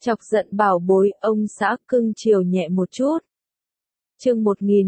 Chọc giận bảo bối, ông xã cưng chiều nhẹ một chút. Chương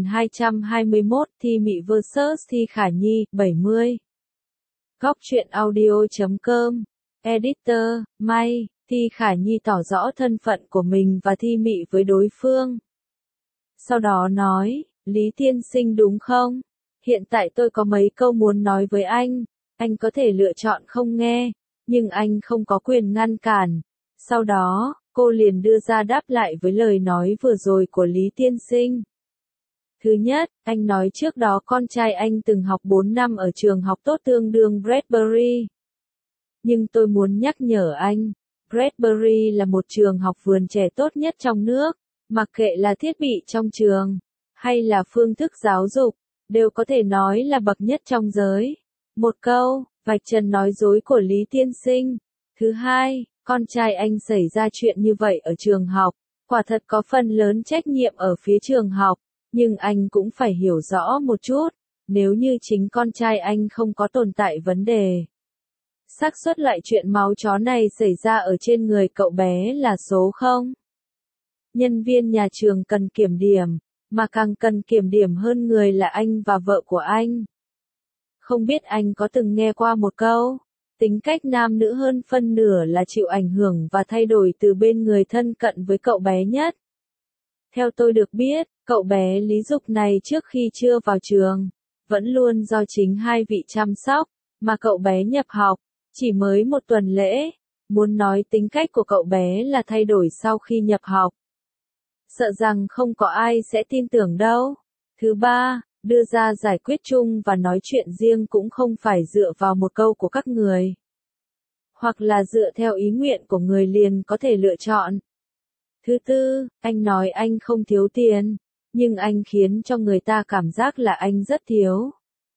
1221, Thi Mị vs Thi Khả Nhi, 70. Góc truyện audio.com. Editor, May. Thi Khả Nhi tỏ rõ thân phận của mình và Thi Mị với đối phương. Sau đó nói, Lý tiên sinh đúng không? Hiện tại tôi có mấy câu muốn nói với anh có thể lựa chọn không nghe, nhưng anh không có quyền ngăn cản. Sau đó, cô liền đưa ra đáp lại với lời nói vừa rồi của Lý tiên sinh. Thứ nhất, anh nói trước đó con trai anh từng học 4 năm ở trường học tốt tương đương Bradbury. Nhưng tôi muốn nhắc nhở anh, Bradbury là một trường học vườn trẻ tốt nhất trong nước, mặc kệ là thiết bị trong trường, hay là phương thức giáo dục, đều có thể nói là bậc nhất trong giới. Một câu, vạch trần nói dối của Lý tiên sinh. Thứ hai, con trai anh xảy ra chuyện như vậy ở trường học, quả thật có phần lớn trách nhiệm ở phía trường học, nhưng anh cũng phải hiểu rõ một chút, nếu như chính con trai anh không có tồn tại vấn đề, xác suất loại chuyện máu chó này xảy ra ở trên người cậu bé là số 0. Nhân viên nhà trường cần kiểm điểm, mà càng cần kiểm điểm hơn người là anh và vợ của anh. Không biết anh có từng nghe qua một câu, tính cách nam nữ hơn phân nửa là chịu ảnh hưởng và thay đổi từ bên người thân cận với cậu bé nhất. Theo tôi được biết, cậu bé Lý Dục này trước khi chưa vào trường, vẫn luôn do chính hai vị chăm sóc, mà cậu bé nhập học, chỉ mới 1 tuần lễ, muốn nói tính cách của cậu bé là thay đổi sau khi nhập học. Sợ rằng không có ai sẽ tin tưởng đâu. Thứ ba, đưa ra giải quyết chung và nói chuyện riêng cũng không phải dựa vào một câu của các người, hoặc là dựa theo ý nguyện của người liền có thể lựa chọn. Thứ tư, anh nói anh không thiếu tiền, nhưng anh khiến cho người ta cảm giác là anh rất thiếu.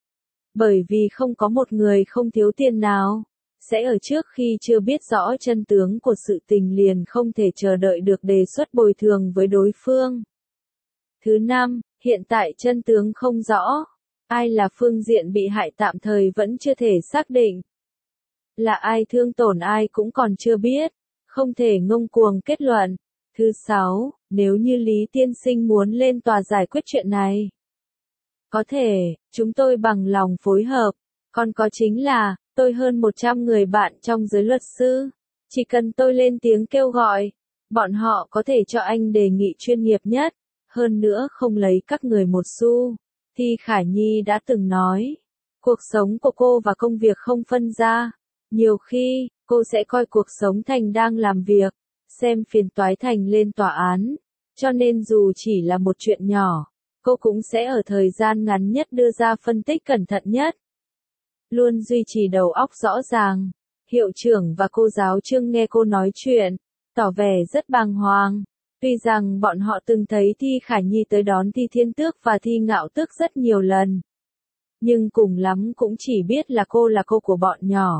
Bởi vì không có một người không thiếu tiền nào sẽ ở trước khi chưa biết rõ chân tướng của sự tình liền không thể chờ đợi được đề xuất bồi thường với đối phương. Thứ năm, hiện tại chân tướng không rõ, ai là phương diện bị hại tạm thời vẫn chưa thể xác định. Là ai thương tổn ai cũng còn chưa biết, không thể ngông cuồng kết luận. Thứ 6, nếu như Lý tiên sinh muốn lên tòa giải quyết chuyện này, có thể, chúng tôi bằng lòng phối hợp. Còn có chính là, tôi hơn 100 người bạn trong giới luật sư, chỉ cần tôi lên tiếng kêu gọi, bọn họ có thể cho anh đề nghị chuyên nghiệp nhất, hơn nữa không lấy các người một xu. Thi Khả Nhi đã từng nói, cuộc sống của cô và công việc không phân ra, nhiều khi, cô sẽ coi cuộc sống thành đang làm việc, xem phiền toái thành lên tòa án, cho nên dù chỉ là một chuyện nhỏ, cô cũng sẽ ở thời gian ngắn nhất đưa ra phân tích cẩn thận nhất. Luôn duy trì đầu óc rõ ràng. Hiệu trưởng và cô giáo Trương nghe cô nói chuyện, tỏ vẻ rất bàng hoàng. Tuy rằng bọn họ từng thấy Thi Khả Nhi tới đón Thi Thiên Tước và Thi Ngạo Tước rất nhiều lần, nhưng cùng lắm cũng chỉ biết là cô của bọn nhỏ.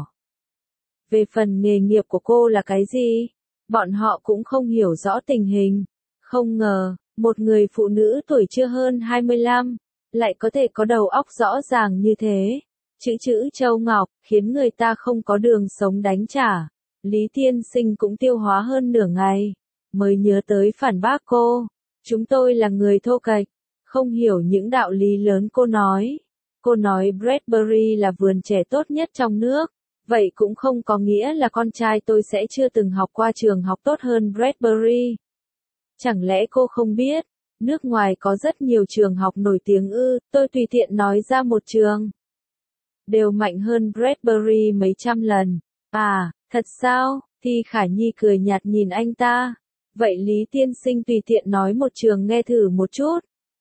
Về phần nghề nghiệp của cô là cái gì, bọn họ cũng không hiểu rõ tình hình. Không ngờ, một người phụ nữ tuổi chưa hơn 25, lại có thể có đầu óc rõ ràng như thế. Chữ Châu Ngọc, khiến người ta không có đường sống đánh trả. Lý tiên sinh cũng tiêu hóa hơn nửa ngày, mới nhớ tới phản bác cô. Chúng tôi là người thô kệch, không hiểu những đạo lý lớn cô nói. Cô nói Bradbury là vườn trẻ tốt nhất trong nước, vậy cũng không có nghĩa là con trai tôi sẽ chưa từng học qua trường học tốt hơn Bradbury. Chẳng lẽ cô không biết, nước ngoài có rất nhiều trường học nổi tiếng ư? Tôi tùy tiện nói ra một trường, đều mạnh hơn Bradbury mấy trăm lần. À, thật sao? Thi Khả Nhi cười nhạt nhìn anh ta. Vậy Lý tiên sinh tùy tiện nói một trường nghe thử một chút.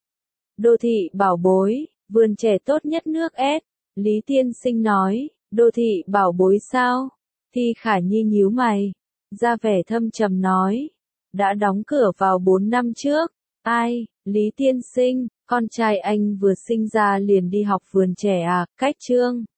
Đô thị bảo bối, vườn trẻ tốt nhất nước S. Lý tiên sinh nói, đô thị bảo bối sao? Thi Khả Nhi nhíu mày, ra vẻ thâm trầm nói, đã đóng cửa vào 4 năm trước. Ai? Lý tiên sinh, con trai anh vừa sinh ra liền đi học vườn trẻ à? Cách Trương